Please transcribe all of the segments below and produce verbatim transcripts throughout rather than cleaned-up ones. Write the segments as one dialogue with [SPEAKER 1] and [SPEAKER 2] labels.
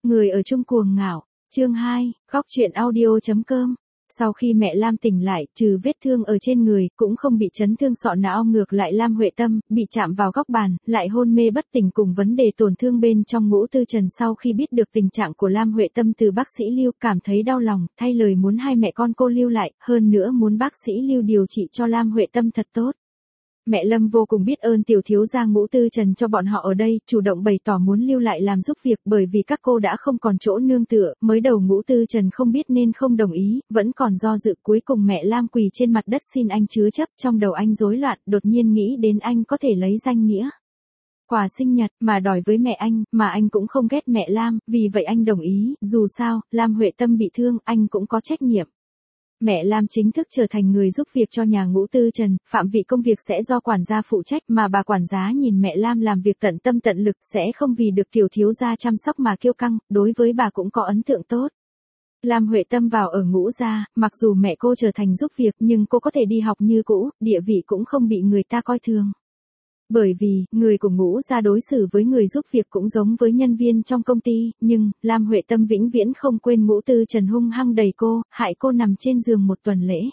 [SPEAKER 1] Người ở chung cuồng ngạo, chương hai, góc truyện audio chấm com. Sau khi mẹ Lam tỉnh lại, trừ vết thương ở trên người, cũng không bị chấn thương sọ não, ngược lại Lam Huệ Tâm, bị chạm vào góc bàn, lại hôn mê bất tỉnh cùng vấn đề tổn thương bên trong. Ngũ Tư Trần sau khi biết được tình trạng của Lam Huệ Tâm từ bác sĩ Lưu, cảm thấy đau lòng, thay lời muốn hai mẹ con cô lưu lại, hơn nữa muốn bác sĩ Lưu điều trị cho Lam Huệ Tâm thật tốt. Mẹ Lâm vô cùng biết ơn tiểu thiếu gia Ngũ Tư Trần cho bọn họ ở đây, chủ động bày tỏ muốn lưu lại làm giúp việc, bởi vì các cô đã không còn chỗ nương tựa. Mới đầu Ngũ Tư Trần không biết nên không đồng ý, vẫn còn do dự, cuối cùng mẹ Lam quỳ trên mặt đất xin anh chứa chấp. Trong đầu anh rối loạn, đột nhiên nghĩ đến anh có thể lấy danh nghĩa quà sinh nhật mà đòi với mẹ anh, mà anh cũng không ghét mẹ Lam, vì vậy anh đồng ý. Dù sao, Lam Huệ Tâm bị thương, anh cũng có trách nhiệm. Mẹ Lam chính thức trở thành người giúp việc cho nhà Ngũ Tư Trần, phạm vị công việc sẽ do quản gia phụ trách, mà bà quản gia nhìn mẹ Lam làm việc tận tâm tận lực, sẽ không vì được tiểu thiếu gia chăm sóc mà kiêu căng, đối với bà cũng có ấn tượng tốt. Lam Huệ Tâm vào ở Ngũ gia, mặc dù mẹ cô trở thành giúp việc nhưng cô có thể đi học như cũ, địa vị cũng không bị người ta coi thường. Bởi vì, người của Ngũ gia đối xử với người giúp việc cũng giống với nhân viên trong công ty, nhưng, Lam Huệ Tâm vĩnh viễn không quên Ngũ Tư Trần hung hăng đẩy cô, hại cô nằm trên giường một tuần lễ.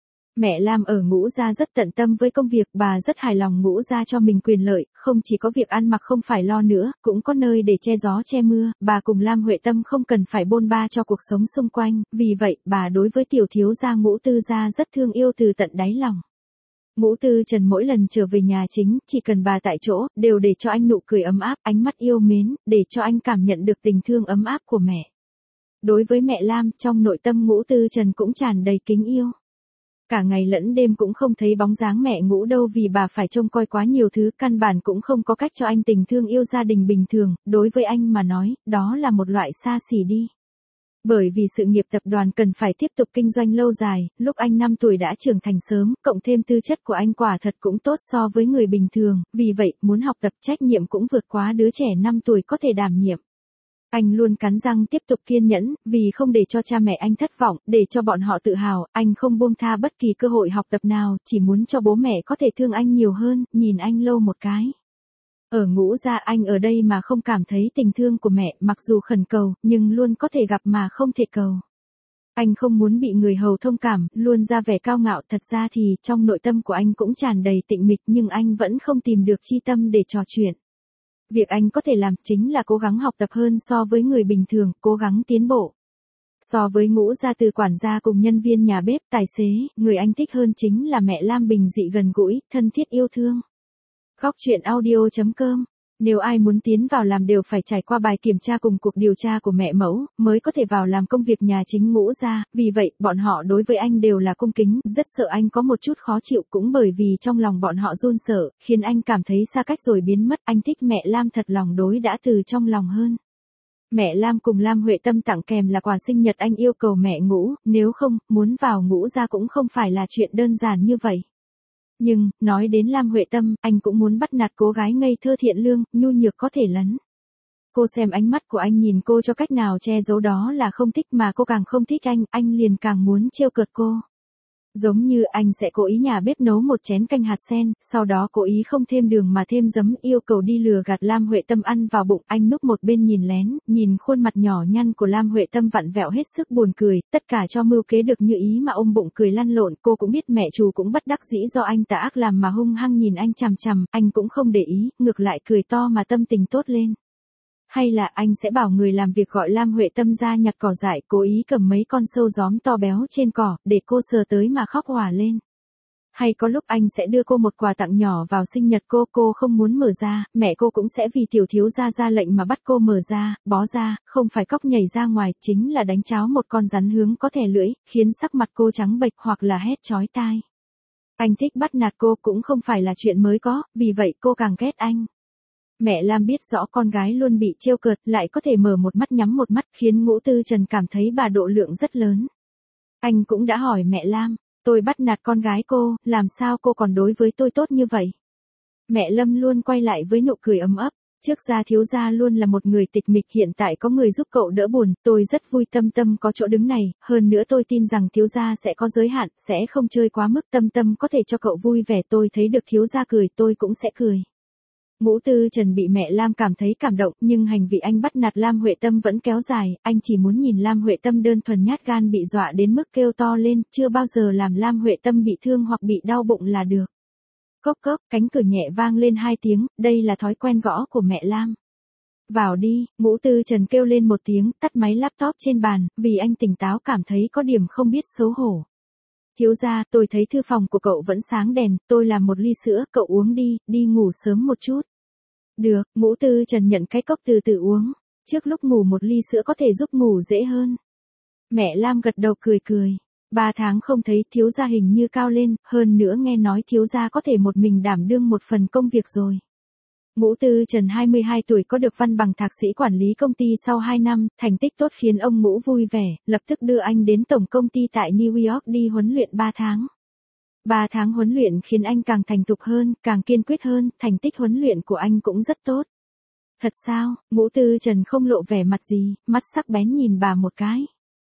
[SPEAKER 1] Mẹ Lam ở Ngũ gia rất tận tâm với công việc, bà rất hài lòng Ngũ gia cho mình quyền lợi, không chỉ có việc ăn mặc không phải lo nữa, cũng có nơi để che gió che mưa, bà cùng Lam Huệ Tâm không cần phải bôn ba cho cuộc sống xung quanh, vì vậy, bà đối với tiểu thiếu gia Ngũ Tư gia rất thương yêu từ tận đáy lòng. Ngũ Tư Trần mỗi lần trở về nhà chính, chỉ cần bà tại chỗ, đều để cho anh nụ cười ấm áp, ánh mắt yêu mến, để cho anh cảm nhận được tình thương ấm áp của mẹ. Đối với mẹ Lam, trong nội tâm Ngũ Tư Trần cũng tràn đầy kính yêu. Cả ngày lẫn đêm cũng không thấy bóng dáng mẹ Ngũ đâu, vì bà phải trông coi quá nhiều thứ, căn bản cũng không có cách cho anh tình thương yêu gia đình bình thường, đối với anh mà nói, đó là một loại xa xỉ đi. Bởi vì sự nghiệp tập đoàn cần phải tiếp tục kinh doanh lâu dài, lúc anh năm tuổi đã trưởng thành sớm, cộng thêm tư chất của anh quả thật cũng tốt so với người bình thường, vì vậy, muốn học tập trách nhiệm cũng vượt quá đứa trẻ năm tuổi có thể đảm nhiệm. Anh luôn cắn răng tiếp tục kiên nhẫn, vì không để cho cha mẹ anh thất vọng, để cho bọn họ tự hào, anh không buông tha bất kỳ cơ hội học tập nào, chỉ muốn cho bố mẹ có thể thương anh nhiều hơn, nhìn anh lâu một cái. Ở Ngũ gia anh ở đây mà không cảm thấy tình thương của mẹ, mặc dù khẩn cầu, nhưng luôn có thể gặp mà không thể cầu. Anh không muốn bị người hầu thông cảm, luôn ra vẻ cao ngạo, thật ra thì trong nội tâm của anh cũng tràn đầy tịnh mịch, nhưng anh vẫn không tìm được chi tâm để trò chuyện. Việc anh có thể làm chính là cố gắng học tập hơn so với người bình thường, cố gắng tiến bộ. So với Ngũ gia từ quản gia cùng nhân viên nhà bếp, tài xế, người anh thích hơn chính là mẹ Lam bình dị gần gũi, thân thiết yêu thương. Góc truyện audio chấm com. Nếu ai muốn tiến vào làm đều phải trải qua bài kiểm tra cùng cuộc điều tra của mẹ mẫu, mới có thể vào làm công việc nhà chính Ngũ gia, vì vậy, bọn họ đối với anh đều là cung kính, rất sợ anh có một chút khó chịu, cũng bởi vì trong lòng bọn họ run sợ, khiến anh cảm thấy xa cách rồi biến mất. Anh thích mẹ Lam thật lòng đối đã từ trong lòng hơn. Mẹ Lam cùng Lam Huệ Tâm tặng kèm là quà sinh nhật, anh yêu cầu mẹ Ngũ, nếu không, muốn vào Ngũ gia cũng không phải là chuyện đơn giản như vậy. Nhưng, nói đến Lam Huệ Tâm, anh cũng muốn bắt nạt cô gái ngây thơ thiện lương, nhu nhược có thể lấn. Cô xem ánh mắt của anh nhìn cô cho cách nào che giấu đó là không thích, mà cô càng không thích anh, anh liền càng muốn trêu cợt cô. Giống như anh sẽ cố ý nhà bếp nấu một chén canh hạt sen, sau đó cố ý không thêm đường mà thêm giấm, yêu cầu đi lừa gạt Lam Huệ Tâm ăn vào bụng. Anh núp một bên nhìn lén, nhìn khuôn mặt nhỏ nhăn của Lam Huệ Tâm vặn vẹo hết sức buồn cười, tất cả cho mưu kế được như ý mà ôm bụng cười lăn lộn. Cô cũng biết mẹ chủ cũng bất đắc dĩ do anh tà ác làm mà hung hăng nhìn anh chằm chằm, anh cũng không để ý, ngược lại cười to mà tâm tình tốt lên. Hay là anh sẽ bảo người làm việc gọi Lam Huệ Tâm ra nhặt cỏ dại, cố ý cầm mấy con sâu gióm to béo trên cỏ, để cô sờ tới mà khóc òa lên. Hay có lúc anh sẽ đưa cô một quà tặng nhỏ vào sinh nhật cô, cô không muốn mở ra, mẹ cô cũng sẽ vì tiểu thiếu gia ra lệnh mà bắt cô mở ra, bó ra, không phải cóc nhảy ra ngoài, chính là đánh cháo một con rắn hướng có thè lưỡi, khiến sắc mặt cô trắng bệch hoặc là hét chói tai. Anh thích bắt nạt cô cũng không phải là chuyện mới có, vì vậy cô càng ghét anh. Mẹ Lam biết rõ con gái luôn bị trêu cợt, lại có thể mở một mắt nhắm một mắt, khiến Ngũ Tư Trần cảm thấy bà độ lượng rất lớn. Anh cũng đã hỏi mẹ Lam, tôi bắt nạt con gái cô, làm sao cô còn đối với tôi tốt như vậy? Mẹ Lâm luôn quay lại với nụ cười ấm ấp, trước gia thiếu gia luôn là một người tịch mịch, hiện tại có người giúp cậu đỡ buồn, tôi rất vui Tâm Tâm có chỗ đứng này, hơn nữa tôi tin rằng thiếu gia sẽ có giới hạn, sẽ không chơi quá mức, Tâm Tâm có thể cho cậu vui vẻ, tôi thấy được thiếu gia cười tôi cũng sẽ cười. Ngũ Tư Trần bị mẹ Lam cảm thấy cảm động, nhưng hành vi anh bắt nạt Lam Huệ Tâm vẫn kéo dài, anh chỉ muốn nhìn Lam Huệ Tâm đơn thuần nhát gan bị dọa đến mức kêu to lên, chưa bao giờ làm Lam Huệ Tâm bị thương hoặc bị đau bụng là được. Cốc cốc, cánh cửa nhẹ vang lên hai tiếng, đây là thói quen gõ của mẹ Lam. Vào đi, Ngũ Tư Trần kêu lên một tiếng, tắt máy laptop trên bàn, vì anh tỉnh táo cảm thấy có điểm không biết xấu hổ. Thiếu gia, tôi thấy thư phòng của cậu vẫn sáng đèn, tôi làm một ly sữa, cậu uống đi, đi ngủ sớm một chút. Được, Ngũ Tư Trần nhận cái cốc từ từ uống, trước lúc ngủ một ly sữa có thể giúp ngủ dễ hơn. Mẹ Lam gật đầu cười cười, ba tháng không thấy thiếu gia hình như cao lên, hơn nữa nghe nói thiếu gia có thể một mình đảm đương một phần công việc rồi. Ngũ Tư Trần hai mươi hai tuổi có được văn bằng thạc sĩ quản lý công ty sau hai năm, thành tích tốt khiến ông Ngũ vui vẻ, lập tức đưa anh đến tổng công ty tại New York đi huấn luyện ba tháng. ba tháng huấn luyện khiến anh càng thành thục hơn, càng kiên quyết hơn, thành tích huấn luyện của anh cũng rất tốt. Thật sao? Ngũ Tư Trần không lộ vẻ mặt gì, mắt sắc bén nhìn bà một cái.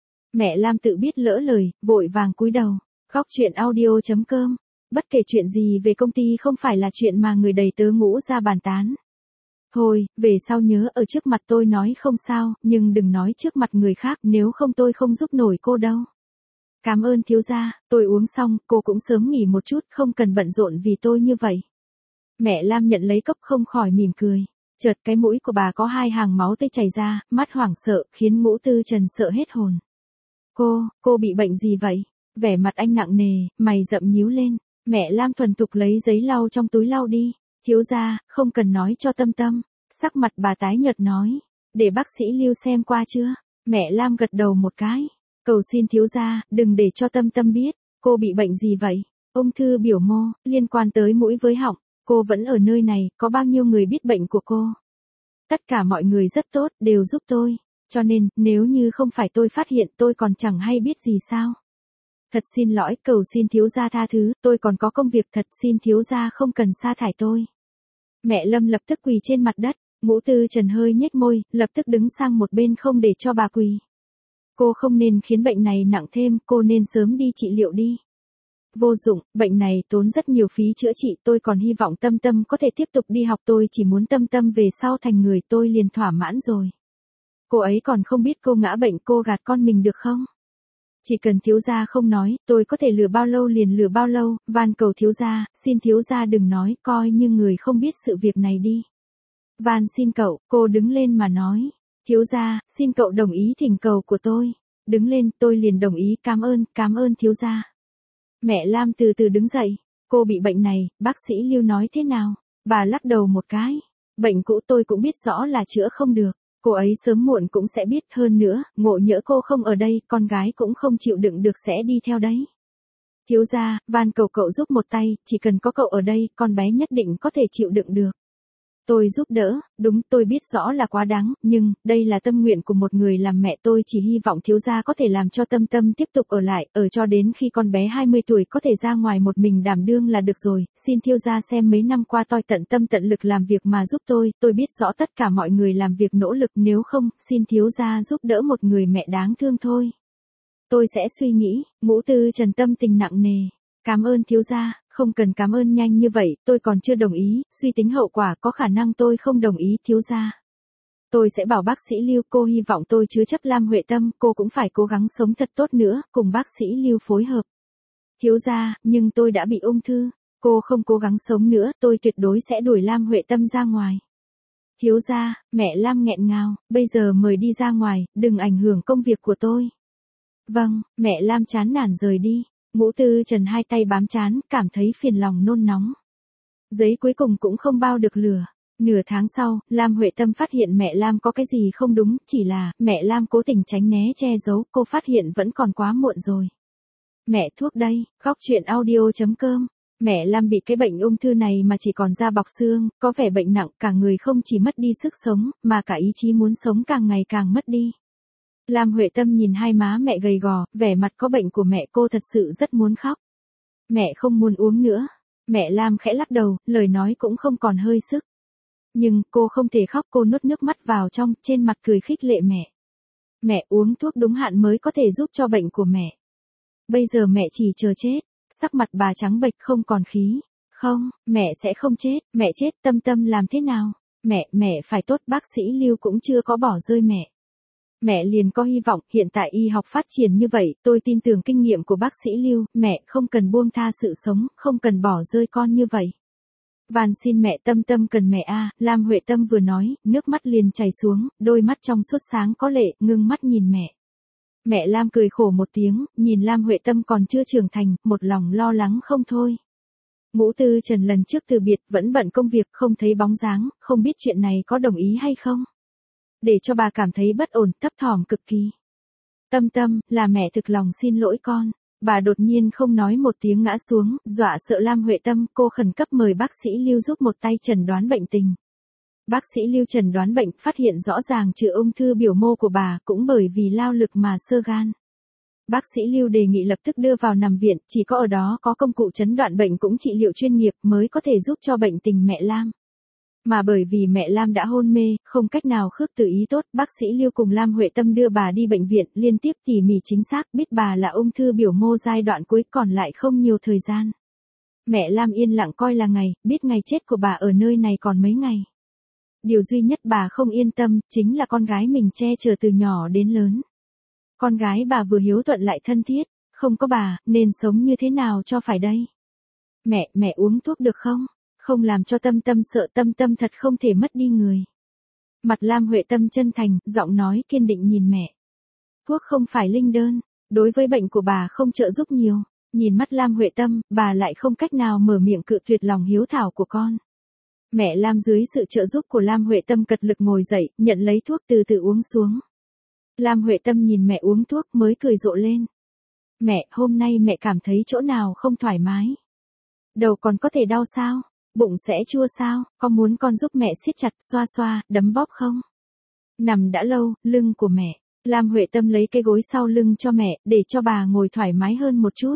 [SPEAKER 1] Mẹ Lam tự biết lỡ lời, vội vàng cúi đầu. Góc chuyện audio chấm com. Bất kể chuyện gì về công ty không phải là chuyện mà người đầy tớ Ngũ ra bàn tán. Thôi, về sau nhớ ở trước mặt tôi nói không sao, nhưng đừng nói trước mặt người khác, nếu không tôi không giúp nổi cô đâu. Cảm ơn thiếu gia, tôi uống xong, cô cũng sớm nghỉ một chút, không cần bận rộn vì tôi như vậy. Mẹ Lam nhận lấy cốc không khỏi mỉm cười. Chợt cái mũi của bà có hai hàng máu tươi chảy ra, mắt hoảng sợ, khiến Ngũ Tư Trần sợ hết hồn. Cô, cô bị bệnh gì vậy? Vẻ mặt anh nặng nề, mày rậm nhíu lên. Mẹ Lam thuần thục lấy giấy lau trong túi lau đi. Thiếu gia, không cần nói cho Tâm Tâm. Sắc mặt bà tái nhợt nói. Để bác sĩ Lưu xem qua chưa? Mẹ Lam gật đầu một cái. Cầu xin thiếu gia, đừng để cho Tâm Tâm biết. Cô bị bệnh gì vậy? Ung thư biểu mô, liên quan tới mũi với họng. Cô vẫn ở nơi này, có bao nhiêu người biết bệnh của cô? Tất cả mọi người rất tốt, đều giúp tôi. Cho nên, nếu như không phải tôi phát hiện tôi còn chẳng hay biết gì sao. Thật xin lỗi, cầu xin thiếu gia tha thứ, tôi còn có công việc thật, xin thiếu gia không cần sa thải tôi. Mẹ Lâm lập tức quỳ trên mặt đất, Ngũ Tư Trần hơi nhếch môi, lập tức đứng sang một bên không để cho bà quỳ. Cô không nên khiến bệnh này nặng thêm, cô nên sớm đi trị liệu đi. Vô dụng, bệnh này tốn rất nhiều phí chữa trị, tôi còn hy vọng Tâm Tâm có thể tiếp tục đi học, tôi chỉ muốn Tâm Tâm về sau thành người tôi liền thỏa mãn rồi. Cô ấy còn không biết cô ngã bệnh, cô gạt con mình được không? Chỉ cần thiếu gia không nói, tôi có thể lừa bao lâu liền lừa bao lâu, van cầu thiếu gia, xin thiếu gia đừng nói, coi như người không biết sự việc này đi. Van xin cậu, cô đứng lên mà nói. Thiếu gia, xin cậu đồng ý thỉnh cầu của tôi. Đứng lên, tôi liền đồng ý, cảm ơn, cảm ơn thiếu gia. Mẹ Lam từ từ đứng dậy, cô bị bệnh này, bác sĩ Lưu nói thế nào? Bà lắc đầu một cái. Bệnh cũ tôi cũng biết rõ là chữa không được. Cô ấy sớm muộn cũng sẽ biết, hơn nữa, ngộ nhỡ cô không ở đây, con gái cũng không chịu đựng được sẽ đi theo đấy. Thiếu gia, van cầu cậu giúp một tay, chỉ cần có cậu ở đây, con bé nhất định có thể chịu đựng được. Tôi giúp đỡ, đúng, tôi biết rõ là quá đáng, nhưng, đây là tâm nguyện của một người làm mẹ, tôi chỉ hy vọng thiếu gia có thể làm cho Tâm Tâm tiếp tục ở lại, ở cho đến khi con bé hai mươi tuổi có thể ra ngoài một mình đảm đương là được rồi, xin thiếu gia xem mấy năm qua tôi tận tâm tận lực làm việc mà giúp tôi, tôi biết rõ tất cả mọi người làm việc nỗ lực, nếu không, xin thiếu gia giúp đỡ một người mẹ đáng thương thôi. Tôi sẽ suy nghĩ. Ngũ Tư Trần tâm tình nặng nề. Cảm ơn thiếu gia. Không cần cảm ơn nhanh như vậy, tôi còn chưa đồng ý, suy tính hậu quả có khả năng tôi không đồng ý, thiếu gia. Tôi sẽ bảo bác sĩ Lưu, cô hy vọng tôi chứa chấp Lam Huệ Tâm, cô cũng phải cố gắng sống thật tốt nữa, cùng bác sĩ Lưu phối hợp. Thiếu gia, nhưng tôi đã bị ung thư, cô không cố gắng sống nữa, tôi tuyệt đối sẽ đuổi Lam Huệ Tâm ra ngoài. Thiếu gia, mẹ Lam nghẹn ngào, bây giờ mời đi ra ngoài, đừng ảnh hưởng công việc của tôi. Vâng, mẹ Lam chán nản rời đi. Ngũ Tư Trần hai tay bám trán, cảm thấy phiền lòng nôn nóng. Giấy cuối cùng cũng không bao được lửa. Nửa tháng sau, Lam Huệ Tâm phát hiện mẹ Lam có cái gì không đúng, chỉ là, mẹ Lam cố tình tránh né che giấu, cô phát hiện vẫn còn quá muộn rồi. Mẹ thuốc đây, góc chuyện audio chấm com. Mẹ Lam bị cái bệnh ung thư này mà chỉ còn da bọc xương, có vẻ bệnh nặng, cả người không chỉ mất đi sức sống, mà cả ý chí muốn sống càng ngày càng mất đi. Lam Huệ Tâm nhìn hai má mẹ gầy gò, vẻ mặt có bệnh của mẹ, cô thật sự rất muốn khóc. Mẹ không muốn uống nữa. Mẹ Lam khẽ lắc đầu, lời nói cũng không còn hơi sức. Nhưng, cô không thể khóc, cô nuốt nước mắt vào trong, trên mặt cười khích lệ mẹ. Mẹ uống thuốc đúng hạn mới có thể giúp cho bệnh của mẹ. Bây giờ mẹ chỉ chờ chết. Sắc mặt bà trắng bệch không còn khí. Không, mẹ sẽ không chết, mẹ chết Tâm Tâm làm thế nào? Mẹ, mẹ phải tốt, bác sĩ Lưu cũng chưa có bỏ rơi mẹ. Mẹ liền có hy vọng, hiện tại y học phát triển như vậy, tôi tin tưởng kinh nghiệm của bác sĩ Lưu, mẹ không cần buông tha sự sống, không cần bỏ rơi con như vậy. Van xin mẹ, Tâm Tâm cần mẹ a. Lam Huệ Tâm vừa nói, nước mắt liền chảy xuống, đôi mắt trong suốt sáng có lệ, ngưng mắt nhìn mẹ. Mẹ Lam cười khổ một tiếng, nhìn Lam Huệ Tâm còn chưa trưởng thành, một lòng lo lắng không thôi. Ngũ Tư Trần lần trước từ biệt, vẫn bận công việc, không thấy bóng dáng, không biết chuyện này có đồng ý hay không. Để cho bà cảm thấy bất ổn, thấp thỏm cực kỳ. Tâm Tâm, là mẹ thực lòng xin lỗi con. Bà đột nhiên không nói một tiếng ngã xuống, dọa sợ Lam Huệ Tâm, cô khẩn cấp mời bác sĩ Lưu giúp một tay chẩn đoán bệnh tình. Bác sĩ Lưu chẩn đoán bệnh, phát hiện rõ ràng trừ ung thư biểu mô của bà, cũng bởi vì lao lực mà xơ gan. Bác sĩ Lưu đề nghị lập tức đưa vào nằm viện, chỉ có ở đó có công cụ chẩn đoán bệnh cũng trị liệu chuyên nghiệp mới có thể giúp cho bệnh tình mẹ Lam. Mà bởi vì mẹ Lam đã hôn mê, không cách nào khước từ ý tốt, bác sĩ Lưu cùng Lam Huệ Tâm đưa bà đi bệnh viện, liên tiếp tỉ mỉ chính xác, biết bà là ung thư biểu mô giai đoạn cuối, còn lại không nhiều thời gian. Mẹ Lam yên lặng coi là ngày, biết ngày chết của bà ở nơi này còn mấy ngày. Điều duy nhất bà không yên tâm, chính là con gái mình che chở từ nhỏ đến lớn. Con gái bà vừa hiếu thuận lại thân thiết, không có bà, nên sống như thế nào cho phải đây? Mẹ, mẹ uống thuốc được không? Không làm cho Tâm Tâm sợ, Tâm Tâm thật không thể mất đi người. Mặt Lam Huệ Tâm chân thành, giọng nói kiên định nhìn mẹ. Thuốc không phải linh đơn, đối với bệnh của bà không trợ giúp nhiều. Nhìn mắt Lam Huệ Tâm, bà lại không cách nào mở miệng cự tuyệt lòng hiếu thảo của con. Mẹ Lam dưới sự trợ giúp của Lam Huệ Tâm cật lực ngồi dậy, nhận lấy thuốc từ từ uống xuống. Lam Huệ Tâm nhìn mẹ uống thuốc mới cười rộ lên. Mẹ, hôm nay mẹ cảm thấy chỗ nào không thoải mái? Đầu còn có thể đau sao? Bụng sẽ chua sao? Có muốn con giúp mẹ siết chặt, xoa xoa, đấm bóp không? Nằm đã lâu, lưng của mẹ. Lam Huệ Tâm lấy cái gối sau lưng cho mẹ, để cho bà ngồi thoải mái hơn một chút.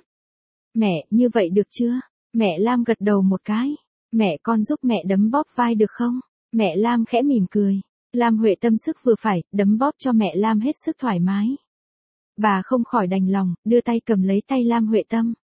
[SPEAKER 1] Mẹ, như vậy được chưa? Mẹ Lam gật đầu một cái. Mẹ, con giúp mẹ đấm bóp vai được không? Mẹ Lam khẽ mỉm cười. Lam Huệ Tâm sức vừa phải, đấm bóp cho mẹ Lam hết sức thoải mái. Bà không khỏi đành lòng, đưa tay cầm lấy tay Lam Huệ Tâm.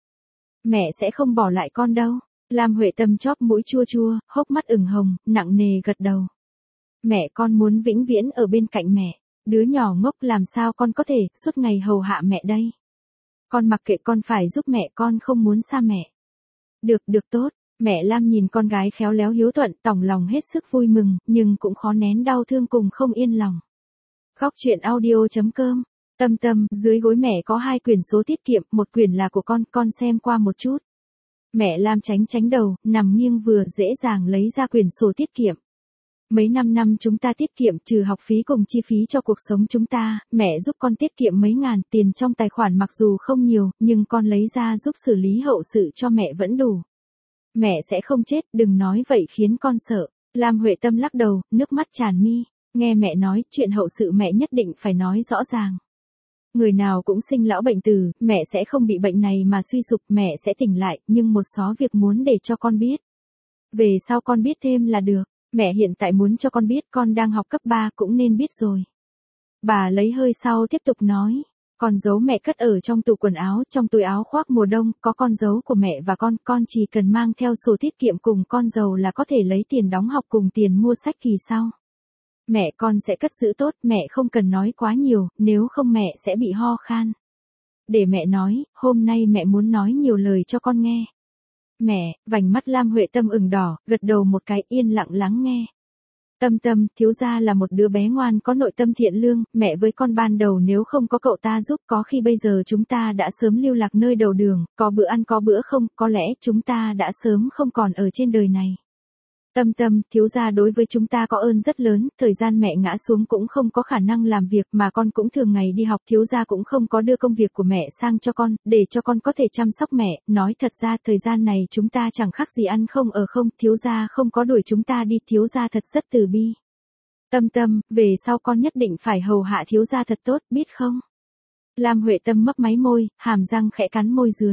[SPEAKER 1] Mẹ sẽ không bỏ lại con đâu. Lam Huệ Tâm chóp mũi chua chua, hốc mắt ửng hồng, nặng nề gật đầu. Mẹ, con muốn vĩnh viễn ở bên cạnh mẹ. Đứa nhỏ ngốc làm sao con có thể suốt ngày hầu hạ mẹ đây. Con mặc kệ, con phải giúp mẹ, con không muốn xa mẹ. Được, được tốt. Mẹ Lam nhìn con gái khéo léo hiếu thuận, tỏng lòng hết sức vui mừng, nhưng cũng khó nén đau thương cùng không yên lòng. Khóc chuyện audio chấm com. Tâm Tâm, dưới gối mẹ có hai quyển số tiết kiệm, một quyển là của con, con xem qua một chút. Mẹ Lam tránh tránh đầu, nằm nghiêng vừa dễ dàng lấy ra quyển sổ tiết kiệm. Mấy năm năm chúng ta tiết kiệm trừ học phí cùng chi phí cho cuộc sống chúng ta, mẹ giúp con tiết kiệm mấy ngàn, tiền trong tài khoản mặc dù không nhiều, nhưng con lấy ra giúp xử lý hậu sự cho mẹ vẫn đủ. Mẹ sẽ không chết, đừng nói vậy khiến con sợ. Lam Huệ Tâm lắc đầu, nước mắt tràn mi. Nghe mẹ nói, chuyện hậu sự mẹ nhất định phải nói rõ ràng. Người nào cũng sinh lão bệnh tử, mẹ sẽ không bị bệnh này mà suy sụp, mẹ sẽ tỉnh lại, nhưng một số việc muốn để cho con biết. Về sau con biết thêm là được. Mẹ hiện tại muốn cho con biết con đang học cấp ba cũng nên biết rồi. Bà lấy hơi sau tiếp tục nói. Con dấu mẹ cất ở trong tủ quần áo, trong túi áo khoác mùa đông, có con dấu của mẹ và con, con chỉ cần mang theo sổ tiết kiệm cùng con dầu là có thể lấy tiền đóng học cùng tiền mua sách kỳ sau. Mẹ, con sẽ cất giữ tốt, mẹ không cần nói quá nhiều, nếu không mẹ sẽ bị ho khan. Để mẹ nói, hôm nay mẹ muốn nói nhiều lời cho con nghe. Mẹ, vành mắt Lam Huệ Tâm ửng đỏ, gật đầu một cái, yên lặng lắng nghe. Tâm Tâm, thiếu gia là một đứa bé ngoan có nội tâm thiện lương, mẹ với con ban đầu nếu không có cậu ta giúp, có khi bây giờ chúng ta đã sớm lưu lạc nơi đầu đường, có bữa ăn có bữa không, có lẽ chúng ta đã sớm không còn ở trên đời này. Tâm Tâm, thiếu gia đối với chúng ta có ơn rất lớn, thời gian mẹ ngã xuống cũng không có khả năng làm việc mà con cũng thường ngày đi học, thiếu gia cũng không có đưa công việc của mẹ sang cho con, để cho con có thể chăm sóc mẹ, nói thật ra thời gian này chúng ta chẳng khác gì ăn không ở không, thiếu gia không có đuổi chúng ta đi, thiếu gia thật rất từ bi. Tâm Tâm, về sau con nhất định phải hầu hạ thiếu gia thật tốt, biết không? Lam Huệ Tâm mấp máy môi, hàm răng khẽ cắn môi dưới.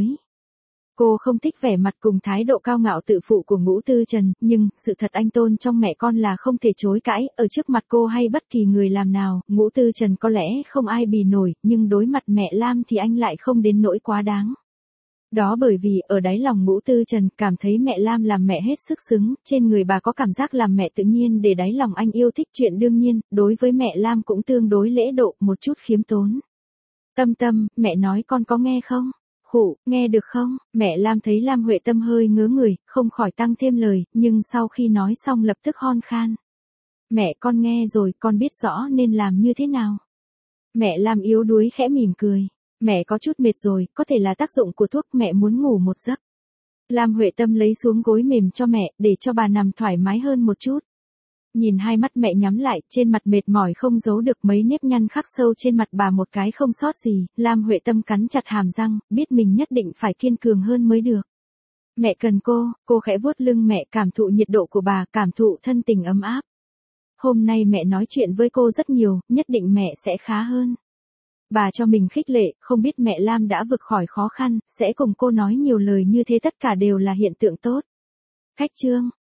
[SPEAKER 1] Cô không thích vẻ mặt cùng thái độ cao ngạo tự phụ của Ngũ Tư Trần, nhưng, sự thật anh tôn trong mẹ con là không thể chối cãi, ở trước mặt cô hay bất kỳ người làm nào, Ngũ Tư Trần có lẽ không ai bì nổi, nhưng đối mặt mẹ Lam thì anh lại không đến nỗi quá đáng. Đó bởi vì ở đáy lòng Ngũ Tư Trần cảm thấy mẹ Lam làm mẹ hết sức xứng, trên người bà có cảm giác làm mẹ tự nhiên để đáy lòng anh yêu thích, chuyện đương nhiên, đối với mẹ Lam cũng tương đối lễ độ, một chút khiêm tốn. Tâm Tâm, mẹ nói con có nghe không? Khụ, nghe được không? Mẹ Lam thấy Lam Huệ Tâm hơi ngớ người, không khỏi tăng thêm lời, nhưng sau khi nói xong lập tức hon khan. Mẹ con nghe rồi, con biết rõ nên làm như thế nào. Mẹ Lam yếu đuối khẽ mỉm cười. Mẹ có chút mệt rồi, có thể là tác dụng của thuốc, mẹ muốn ngủ một giấc. Lam Huệ Tâm lấy xuống gối mềm cho mẹ, để cho bà nằm thoải mái hơn một chút. Nhìn hai mắt mẹ nhắm lại, trên mặt mệt mỏi không giấu được mấy nếp nhăn khắc sâu trên mặt bà một cái không sót gì, Lam Huệ Tâm cắn chặt hàm răng, biết mình nhất định phải kiên cường hơn mới được. Mẹ cần cô, cô khẽ vuốt lưng mẹ, cảm thụ nhiệt độ của bà, cảm thụ thân tình ấm áp. Hôm nay mẹ nói chuyện với cô rất nhiều, nhất định mẹ sẽ khá hơn. Bà cho mình khích lệ, không biết mẹ Lam đã vượt khỏi khó khăn, sẽ cùng cô nói nhiều lời như thế, tất cả đều là hiện tượng tốt. Khách chương